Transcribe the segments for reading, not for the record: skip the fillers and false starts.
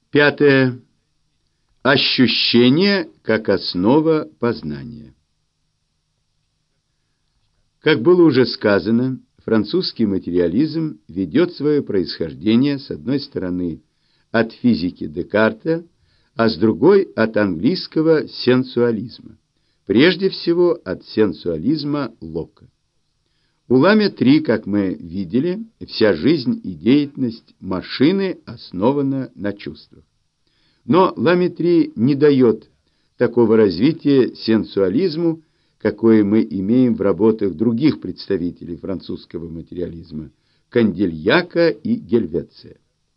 Пятое. Ощущение как основа познания. Как было уже сказано, французский материализм ведет свое происхождение, с одной стороны, от физики Декарта, а с другой – от английского сенсуализма, прежде всего от сенсуализма Лока. У Ламетри, как мы видели, вся жизнь и деятельность машины основана на чувствах. Но Ламетри не дает такого развития сенсуализму, какое мы имеем в работах других представителей французского материализма – Кандильяка и Гельвеция.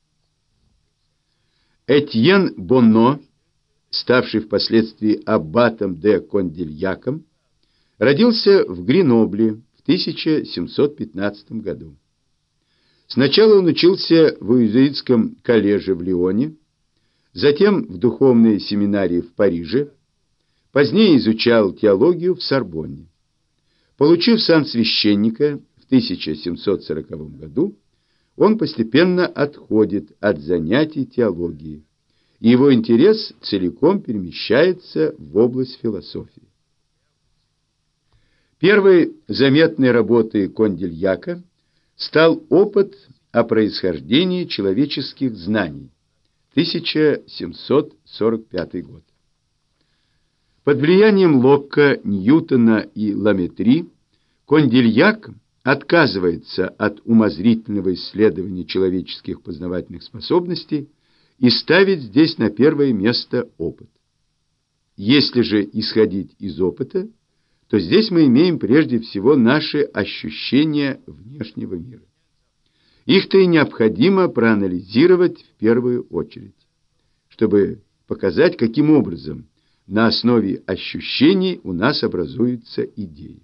Этьен Бонно, ставший впоследствии аббатом де Кондильяком, родился в Гренобле в 1715 году. Сначала он учился в иезуитском коллеже в Лионе, затем в духовной семинарии в Париже, позднее изучал теологию в Сорбонне. Получив сан священника в 1740 году, он постепенно отходит от занятий теологией, и его интерес целиком перемещается в область философии. Первой заметной работой Кондильяка стал опыт о происхождении человеческих знаний, 1745 год. Под влиянием Локка, Ньютона и Ламетри Кондильяк отказывается от умозрительного исследования человеческих познавательных способностей и ставит здесь на первое место опыт. Если же исходить из опыта, то здесь мы имеем прежде всего наши ощущения внешнего мира. Их-то и необходимо проанализировать в первую очередь, чтобы показать, каким образом на основе ощущений у нас образуются идеи.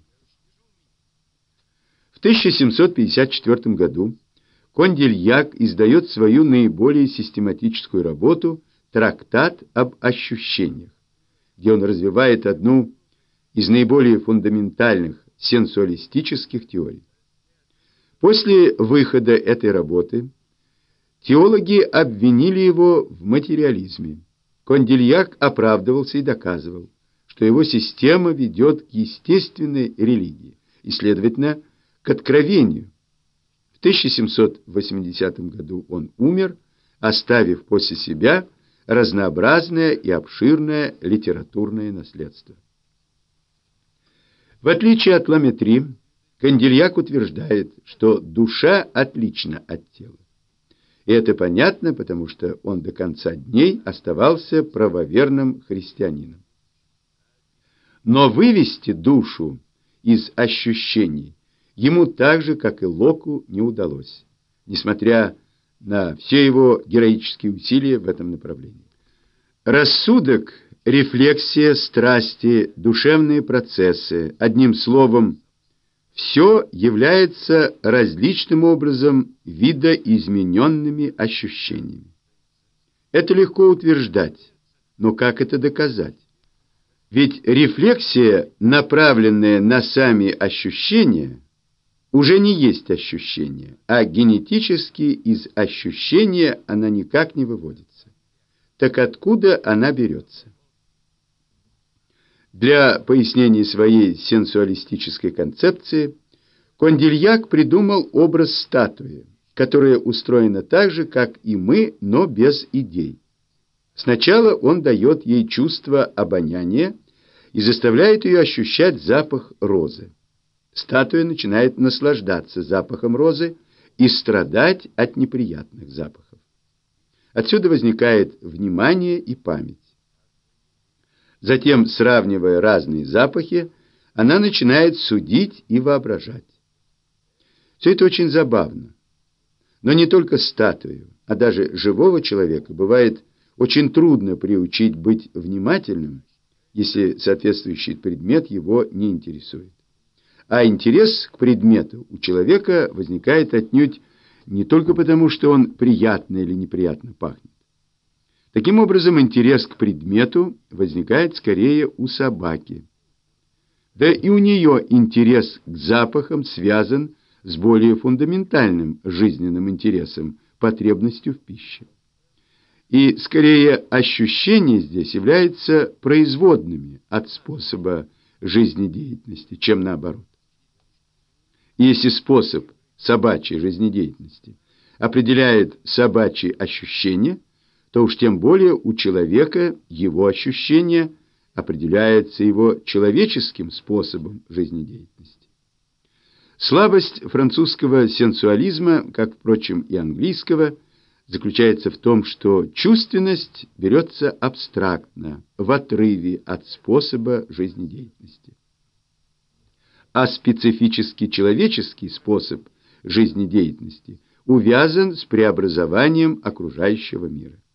В 1754 году Кондильяк издает свою наиболее систематическую работу «Трактат об ощущениях», где он развивает одну из наиболее фундаментальных сенсуалистических теорий. После выхода этой работы теологи обвинили его в материализме. Кондильяк оправдывался и доказывал, что его система ведет к естественной религии и, следовательно, к откровению. В 1780 году он умер, оставив после себя разнообразное и обширное литературное наследство. В отличие от Ламетри, Кондильяк утверждает, что душа отлична от тела. И это понятно, потому что он до конца дней оставался правоверным христианином. Но вывести душу из ощущений ему так же, как и Локу, не удалось, несмотря на все его героические усилия в этом направлении. Рассудок, рефлексия, страсти, душевные процессы, одним словом, все является различным образом видоизмененными ощущениями. Это легко утверждать, но как это доказать? Ведь рефлексия, направленная на сами ощущения, уже не есть ощущение, а генетически из ощущения она никак не выводится. Так откуда она берется? Для пояснения своей сенсуалистической концепции Кондильяк придумал образ статуи, которая устроена так же, как и мы, но без идей. Сначала он дает ей чувство обоняния и заставляет ее ощущать запах розы. Статуя начинает наслаждаться запахом розы и страдать от неприятных запахов. Отсюда возникает внимание и память. Затем, сравнивая разные запахи, она начинает судить и воображать. Все это очень забавно. Но не только статую, а даже живого человека бывает очень трудно приучить быть внимательным, если соответствующий предмет его не интересует. А интерес к предмету у человека возникает отнюдь не только потому, что он приятно или неприятно пахнет. Таким образом, интерес к предмету возникает скорее у собаки. Да и у нее интерес к запахам связан с более фундаментальным жизненным интересом – потребностью в пище. И, скорее, ощущения здесь являются производными от способа жизнедеятельности, чем наоборот. Если способ собачьей жизнедеятельности определяет собачьи ощущения, то уж тем более у человека его ощущения определяются его человеческим способом жизнедеятельности. Слабость французского сенсуализма, как, впрочем, и английского, заключается в том, что чувственность берется абстрактно, в отрыве от способа жизнедеятельности. А специфический человеческий способ жизнедеятельности увязан с преобразованием окружающего мира.